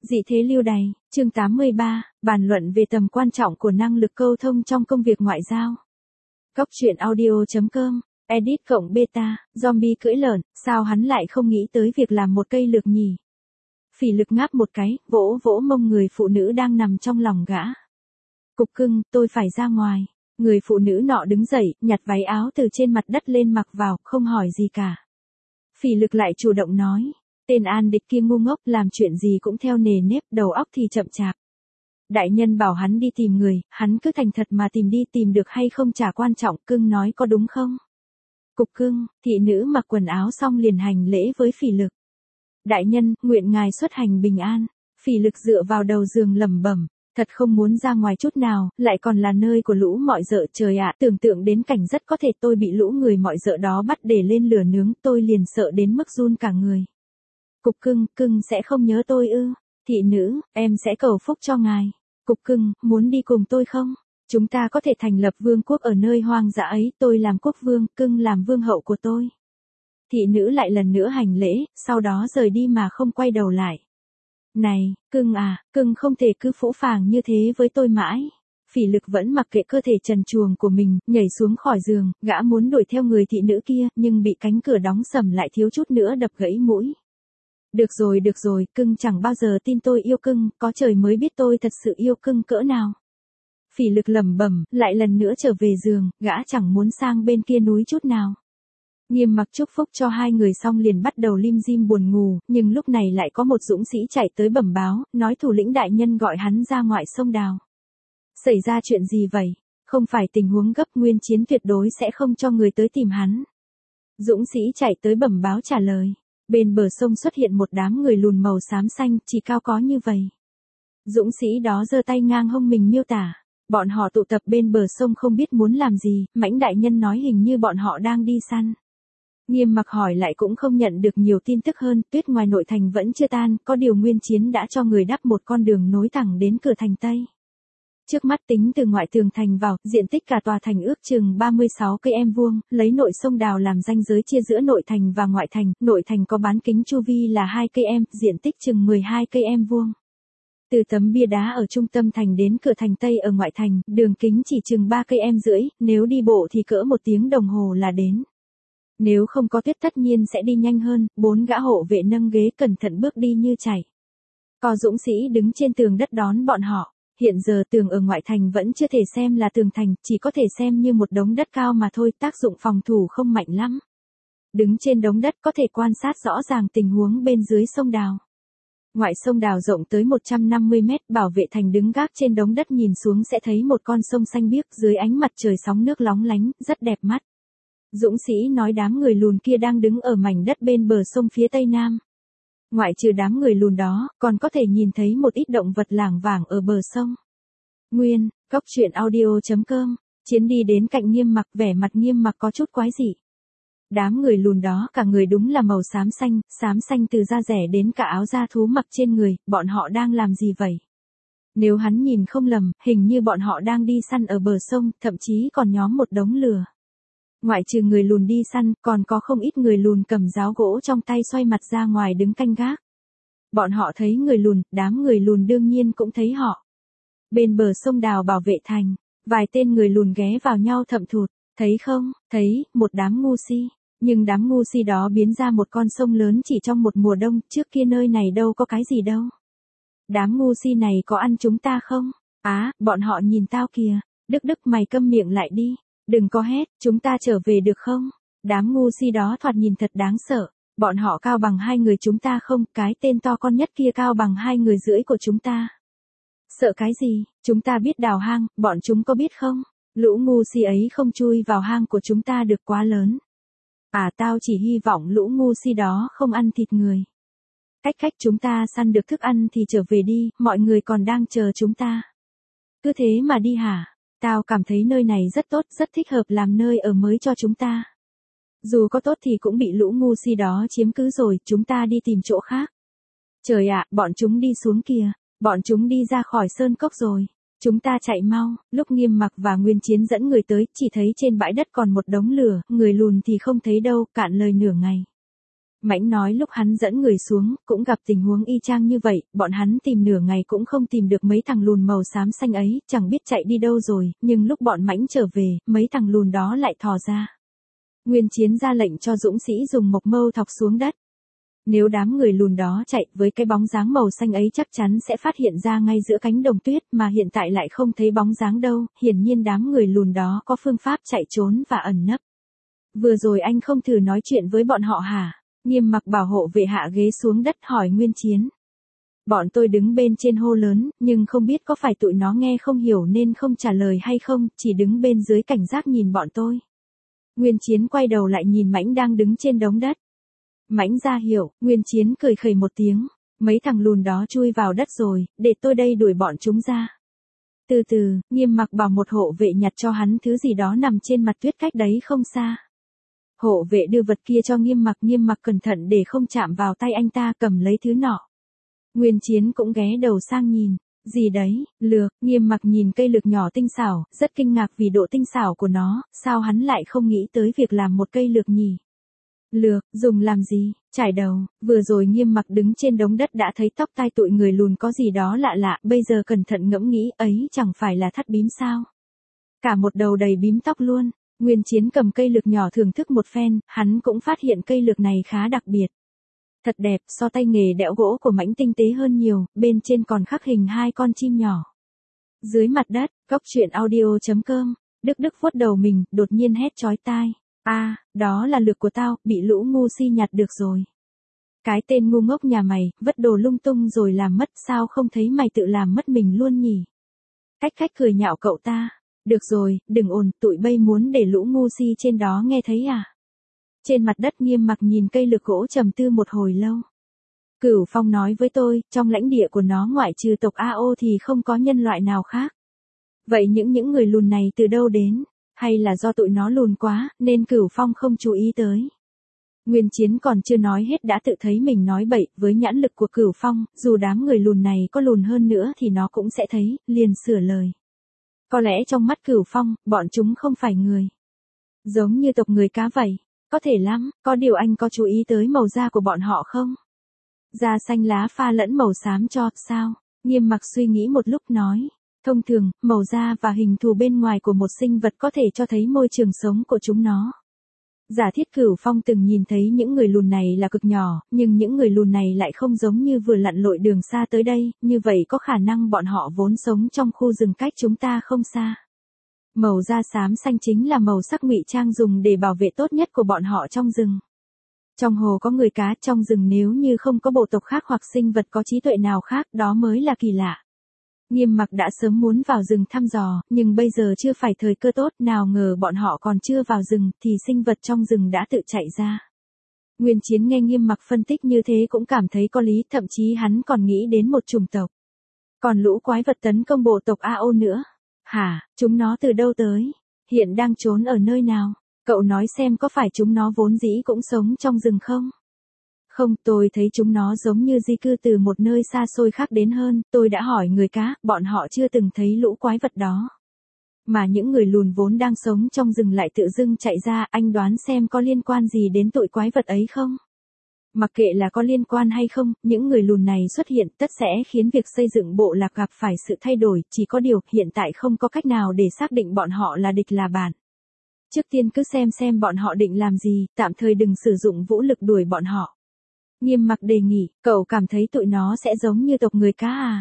Dị thế lưu đày, chương 83, bàn luận về tầm quan trọng của năng lực câu thông trong công việc ngoại giao. Góc truyện audio.com, edit cộng beta, zombie cưỡi lợn, sao hắn lại không nghĩ tới việc làm một cây lược nhỉ? Phỉ Lực ngáp một cái, vỗ vỗ mông người phụ nữ đang nằm trong lòng gã. Cục cưng, tôi phải ra ngoài. Người phụ nữ nọ đứng dậy, nhặt váy áo từ trên mặt đất lên mặc vào, không hỏi gì cả. Phỉ Lực lại chủ động nói. Tên An Địch kia ngu ngốc, làm chuyện gì cũng theo nề nếp, đầu óc thì chậm chạp. Đại nhân bảo hắn đi tìm người, hắn cứ thành thật mà tìm đi, tìm được hay không chả quan trọng, cưng nói có đúng không? Cục cưng, thị nữ mặc quần áo xong liền hành lễ với Phỉ Lực. Đại nhân, nguyện ngài xuất hành bình an. Phỉ Lực dựa vào đầu giường lẩm bẩm, thật không muốn ra ngoài chút nào, lại còn là nơi của lũ mọi dợ, trời ạ, tưởng tượng đến cảnh rất có thể tôi bị lũ người mọi dợ đó bắt để lên lửa nướng, tôi liền sợ đến mức run cả người. Cục cưng, cưng sẽ không nhớ tôi ư? Thị nữ, em sẽ cầu phúc cho ngài. Cục cưng, muốn đi cùng tôi không? Chúng ta có thể thành lập vương quốc ở nơi hoang dã ấy, tôi làm quốc vương, cưng làm vương hậu của tôi. Thị nữ lại lần nữa hành lễ, sau đó rời đi mà không quay đầu lại. Này, cưng à, cưng không thể cứ phũ phàng như thế với tôi mãi. Phỉ Lực vẫn mặc kệ cơ thể trần truồng của mình, nhảy xuống khỏi giường, gã muốn đuổi theo người thị nữ kia, nhưng bị cánh cửa đóng sầm lại thiếu chút nữa đập gãy mũi. Được rồi, cưng chẳng bao giờ tin tôi yêu cưng, có trời mới biết tôi thật sự yêu cưng cỡ nào. Phỉ Lực lẩm bẩm, lại lần nữa trở về giường, gã chẳng muốn sang bên kia núi chút nào. Nghiêm Mặc chúc phúc cho hai người xong liền bắt đầu lim dim buồn ngủ, nhưng lúc này lại có một dũng sĩ chạy tới bẩm báo, nói thủ lĩnh đại nhân gọi hắn ra ngoại sông Đào. Xảy ra chuyện gì vậy? Không phải tình huống gấp, Nguyên Chiến tuyệt đối sẽ không cho người tới tìm hắn. Dũng sĩ chạy tới bẩm báo trả lời. Bên bờ sông xuất hiện một đám người lùn màu xám xanh, chỉ cao có như vậy. Dũng sĩ đó giơ tay ngang hông mình miêu tả. Bọn họ tụ tập bên bờ sông không biết muốn làm gì, Mãnh đại nhân nói hình như bọn họ đang đi săn. Nghiêm Mặc hỏi lại cũng không nhận được nhiều tin tức hơn, tuyết ngoài nội thành vẫn chưa tan, có điều Nguyên Chiến đã cho người đắp một con đường nối thẳng đến cửa thành Tây. Trước mắt tính từ ngoại tường thành vào, diện tích cả tòa thành ước chừng 36 km vuông, lấy nội sông Đào làm ranh giới chia giữa nội thành và ngoại thành, nội thành có bán kính chu vi là 2 km, diện tích chừng 12 km vuông. Từ tấm bia đá ở trung tâm thành đến cửa thành Tây ở ngoại thành, đường kính chỉ chừng 3 km rưỡi, nếu đi bộ thì cỡ 1 tiếng đồng hồ là đến. Nếu không có tuyết tất nhiên sẽ đi nhanh hơn, 4 gã hộ vệ nâng ghế cẩn thận bước đi như chạy. Có dũng sĩ đứng trên tường đất đón bọn họ. Hiện giờ tường ở ngoại thành vẫn chưa thể xem là tường thành, chỉ có thể xem như một đống đất cao mà thôi, tác dụng phòng thủ không mạnh lắm. Đứng trên đống đất có thể quan sát rõ ràng tình huống bên dưới sông Đào. Ngoại sông Đào rộng tới 150 mét, bảo vệ thành đứng gác trên đống đất nhìn xuống sẽ thấy một con sông xanh biếc dưới ánh mặt trời sóng nước lóng lánh, rất đẹp mắt. Dũng sĩ nói đám người lùn kia đang đứng ở mảnh đất bên bờ sông phía tây nam. Ngoại trừ đám người lùn đó, còn có thể nhìn thấy một ít động vật lảng vảng ở bờ sông. Nguyên, góc truyện audio.com, Chiến đi đến cạnh Nghiêm Mặc, vẻ mặt Nghiêm Mặc có chút quái dị. Đám người lùn đó cả người đúng là màu xám xanh từ da rẻ đến cả áo da thú mặc trên người, bọn họ đang làm gì vậy? Nếu hắn nhìn không lầm, hình như bọn họ đang đi săn ở bờ sông, thậm chí còn nhóm một đống lửa. Ngoại trừ người lùn đi săn, còn có không ít người lùn cầm giáo gỗ trong tay xoay mặt ra ngoài đứng canh gác. Bọn họ thấy người lùn, đám người lùn đương nhiên cũng thấy họ. Bên bờ sông Đào bảo vệ thành, vài tên người lùn ghé vào nhau thậm thụt, thấy không, thấy, một đám ngu si. Nhưng đám ngu si đó biến ra một con sông lớn chỉ trong một mùa đông, trước kia nơi này đâu có cái gì đâu. Đám ngu si này có ăn chúng ta không? Bọn họ nhìn tao kìa, Đức mày câm miệng lại đi. Đừng có hét, chúng ta trở về được không? Đám ngu si đó thoạt nhìn thật đáng sợ. Bọn họ cao bằng 2 người chúng ta không? Cái tên to con nhất kia cao bằng 2 người rưỡi của chúng ta. Sợ cái gì? Chúng ta biết đào hang, bọn chúng có biết không? Lũ ngu si ấy không chui vào hang của chúng ta được, quá lớn. Tao chỉ hy vọng lũ ngu si đó không ăn thịt người. Cách chúng ta săn được thức ăn thì trở về đi, mọi người còn đang chờ chúng ta. Cứ thế mà đi hả? Tao cảm thấy nơi này rất tốt, rất thích hợp làm nơi ở mới cho chúng ta. Dù có tốt thì cũng bị lũ ngu si đó chiếm cứ rồi, chúng ta đi tìm chỗ khác. Trời ạ, bọn chúng đi xuống kìa, bọn chúng đi ra khỏi sơn cốc rồi. Chúng ta chạy mau. Lúc Nghiêm Mặc và Nguyên Chiến dẫn người tới, chỉ thấy trên bãi đất còn một đống lửa, người lùn thì không thấy đâu, cạn lời nửa ngày. Mãnh nói lúc hắn dẫn người xuống, cũng gặp tình huống y chang như vậy, bọn hắn tìm nửa ngày cũng không tìm được mấy thằng lùn màu xám xanh ấy, chẳng biết chạy đi đâu rồi, nhưng lúc bọn Mãnh trở về, mấy thằng lùn đó lại thò ra. Nguyên Chiến ra lệnh cho dũng sĩ dùng mộc mâu thọc xuống đất. Nếu đám người lùn đó chạy với cái bóng dáng màu xanh ấy chắc chắn sẽ phát hiện ra ngay giữa cánh đồng tuyết mà hiện tại lại không thấy bóng dáng đâu, hiển nhiên đám người lùn đó có phương pháp chạy trốn và ẩn nấp. Vừa rồi anh không thử nói chuyện với bọn họ hả? Nghiêm Mặc bảo hộ vệ hạ ghế xuống đất hỏi Nguyên Chiến. Bọn tôi đứng bên trên hô lớn, nhưng không biết có phải tụi nó nghe không hiểu nên không trả lời hay không, chỉ đứng bên dưới cảnh giác nhìn bọn tôi. Nguyên Chiến quay đầu lại nhìn Mãnh đang đứng trên đống đất. Mãnh ra hiệu, Nguyên Chiến cười khẩy một tiếng. Mấy thằng lùn đó chui vào đất rồi, để tôi đây đuổi bọn chúng ra. Từ từ, Nghiêm Mặc bảo một hộ vệ nhặt cho hắn thứ gì đó nằm trên mặt tuyết cách đấy không xa. Hộ vệ đưa vật kia cho Nghiêm Mặc cẩn thận để không chạm vào tay anh ta cầm lấy thứ nọ. Nguyên Chiến cũng ghé đầu sang nhìn. Gì đấy, lược, Nghiêm Mặc nhìn cây lược nhỏ tinh xảo, rất kinh ngạc vì độ tinh xảo của nó, sao hắn lại không nghĩ tới việc làm một cây lược nhỉ? Lược, dùng làm gì? Trải đầu, vừa rồi Nghiêm Mặc đứng trên đống đất đã thấy tóc tai tụi người lùn có gì đó lạ lạ, bây giờ cẩn thận ngẫm nghĩ ấy chẳng phải là thắt bím sao? Cả một đầu đầy bím tóc luôn. Nguyên Chiến cầm cây lược nhỏ thưởng thức một phen, hắn cũng phát hiện cây lược này khá đặc biệt. Thật đẹp, so tay nghề đẽo gỗ của Mãnh tinh tế hơn nhiều, bên trên còn khắc hình hai con chim nhỏ. Dưới mặt đất, goctruyện.audio.com, Đức vuốt đầu mình, đột nhiên hét chói tai. Đó là lược của tao, bị lũ ngu si nhặt được rồi. Cái tên ngu ngốc nhà mày, vất đồ lung tung rồi làm mất, sao không thấy mày tự làm mất mình luôn nhỉ? Khách cười nhạo cậu ta. Được rồi, đừng ồn, tụi bay muốn để lũ ngu si trên đó nghe thấy à? Trên mặt đất Nghiêm Mặc nhìn cây lược gỗ trầm tư một hồi lâu. Cửu Phong nói với tôi, trong lãnh địa của nó ngoại trừ tộc AO thì không có nhân loại nào khác. Vậy những người lùn này từ đâu đến? Hay là do tụi nó lùn quá, nên Cửu Phong không chú ý tới? Nguyên Chiến còn chưa nói hết đã tự thấy mình nói bậy, với nhãn lực của Cửu Phong, dù đám người lùn này có lùn hơn nữa thì nó cũng sẽ thấy, liền sửa lời. Có lẽ trong mắt Cửu Phong, bọn chúng không phải người. Giống như tộc người cá vậy. Có thể lắm, có điều anh có chú ý tới màu da của bọn họ không? Da xanh lá pha lẫn màu xám cho, sao? Nghiêm Mặc suy nghĩ một lúc nói. Thông thường, màu da và hình thù bên ngoài của một sinh vật có thể cho thấy môi trường sống của chúng nó. Giả thiết Cửu Phong từng nhìn thấy những người lùn này là cực nhỏ, nhưng những người lùn này lại không giống như vừa lặn lội đường xa tới đây, như vậy có khả năng bọn họ vốn sống trong khu rừng cách chúng ta không xa. Màu da xám xanh chính là màu sắc ngụy trang dùng để bảo vệ tốt nhất của bọn họ trong rừng. Trong hồ có người cá, trong rừng nếu như không có bộ tộc khác hoặc sinh vật có trí tuệ nào khác, đó mới là kỳ lạ. Nghiêm Mặc đã sớm muốn vào rừng thăm dò, nhưng bây giờ chưa phải thời cơ tốt, nào ngờ bọn họ còn chưa vào rừng, thì sinh vật trong rừng đã tự chạy ra. Nguyên Chiến nghe Nghiêm Mặc phân tích như thế cũng cảm thấy có lý, thậm chí hắn còn nghĩ đến một chủng tộc. Còn lũ quái vật tấn công bộ tộc AO nữa. Hả, chúng nó từ đâu tới? Hiện đang trốn ở nơi nào? Cậu nói xem có phải chúng nó vốn dĩ cũng sống trong rừng không? Không, tôi thấy chúng nó giống như di cư từ một nơi xa xôi khác đến hơn, tôi đã hỏi người cá, bọn họ chưa từng thấy lũ quái vật đó. Mà những người lùn vốn đang sống trong rừng lại tự dưng chạy ra, anh đoán xem có liên quan gì đến tụi quái vật ấy không? Mặc kệ là có liên quan hay không, những người lùn này xuất hiện tất sẽ khiến việc xây dựng bộ lạc gặp phải sự thay đổi, chỉ có điều hiện tại không có cách nào để xác định bọn họ là địch là bạn. Trước tiên cứ xem bọn họ định làm gì, tạm thời đừng sử dụng vũ lực đuổi bọn họ. Nghiêm Mặc đề nghị, cậu cảm thấy tụi nó sẽ giống như tộc người cá à?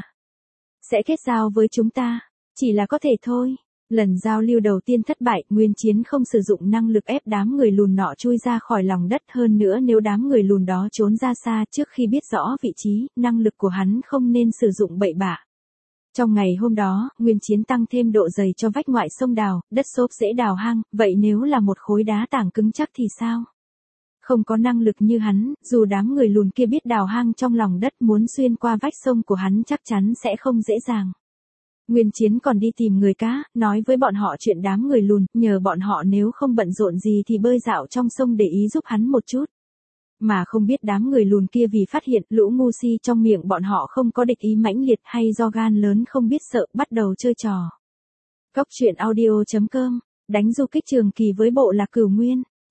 Sẽ kết giao với chúng ta, chỉ là có thể thôi. Lần giao lưu đầu tiên thất bại, Nguyên Chiến không sử dụng năng lực ép đám người lùn nọ chui ra khỏi lòng đất, hơn nữa nếu đám người lùn đó trốn ra xa trước khi biết rõ vị trí, năng lực của hắn không nên sử dụng bậy bạ. Trong ngày hôm đó, Nguyên Chiến tăng thêm độ dày cho vách ngoại sông đào, đất xốp dễ đào hang, vậy nếu là một khối đá tảng cứng chắc thì sao? Không có năng lực như hắn, dù đám người lùn kia biết đào hang trong lòng đất muốn xuyên qua vách sông của hắn chắc chắn sẽ không dễ dàng. Nguyên Chiến còn đi tìm người cá, nói với bọn họ chuyện đám người lùn, nhờ bọn họ nếu không bận rộn gì thì bơi dạo trong sông để ý giúp hắn một chút. Mà không biết đám người lùn kia vì phát hiện lũ ngu si trong miệng bọn họ không có địch ý mãnh liệt hay do gan lớn không biết sợ, bắt đầu chơi trò. Goctruyện.audio.com, đánh du kích trường kỳ với bộ lạc Cửu Nguyên.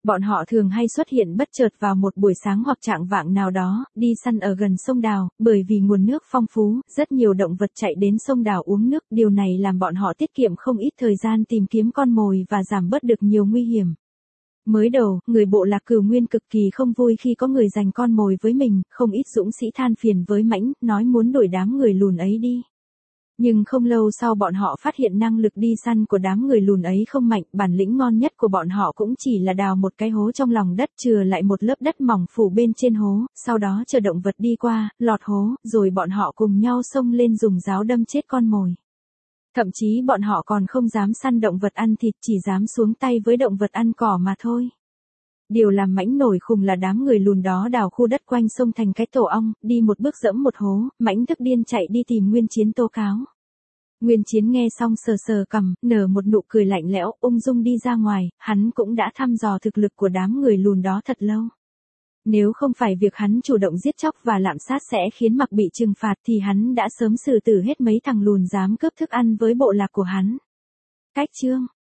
Bọn họ thường hay xuất hiện bất chợt vào một buổi sáng hoặc trạng vạng nào đó, đi săn ở gần sông đào, bởi vì nguồn nước phong phú, rất nhiều động vật chạy đến sông đào uống nước, điều này làm bọn họ tiết kiệm không ít thời gian tìm kiếm con mồi và giảm bớt được nhiều nguy hiểm. Mới đầu, người bộ lạc Cửu Nguyên cực kỳ không vui khi có người giành con mồi với mình, không ít dũng sĩ than phiền với Mãnh, nói muốn đuổi đám người lùn ấy đi. Nhưng không lâu sau bọn họ phát hiện năng lực đi săn của đám người lùn ấy không mạnh, bản lĩnh ngon nhất của bọn họ cũng chỉ là đào một cái hố trong lòng đất, chừa lại một lớp đất mỏng phủ bên trên hố, sau đó chờ động vật đi qua, lọt hố, rồi bọn họ cùng nhau xông lên dùng giáo đâm chết con mồi. Thậm chí bọn họ còn không dám săn động vật ăn thịt, chỉ dám xuống tay với động vật ăn cỏ mà thôi. Điều làm Mãnh nổi khùng là đám người lùn đó đào khu đất quanh sông thành cái tổ ong, đi một bước dẫm một hố, Mãnh tức điên chạy đi tìm Nguyên Chiến tố cáo. Nguyên Chiến nghe xong sờ sờ cằm, nở một nụ cười lạnh lẽo, ung dung đi ra ngoài, hắn cũng đã thăm dò thực lực của đám người lùn đó thật lâu. Nếu không phải việc hắn chủ động giết chóc và lạm sát sẽ khiến Mặc bị trừng phạt thì hắn đã sớm xử tử hết mấy thằng lùn dám cướp thức ăn với bộ lạc của hắn. Cách chương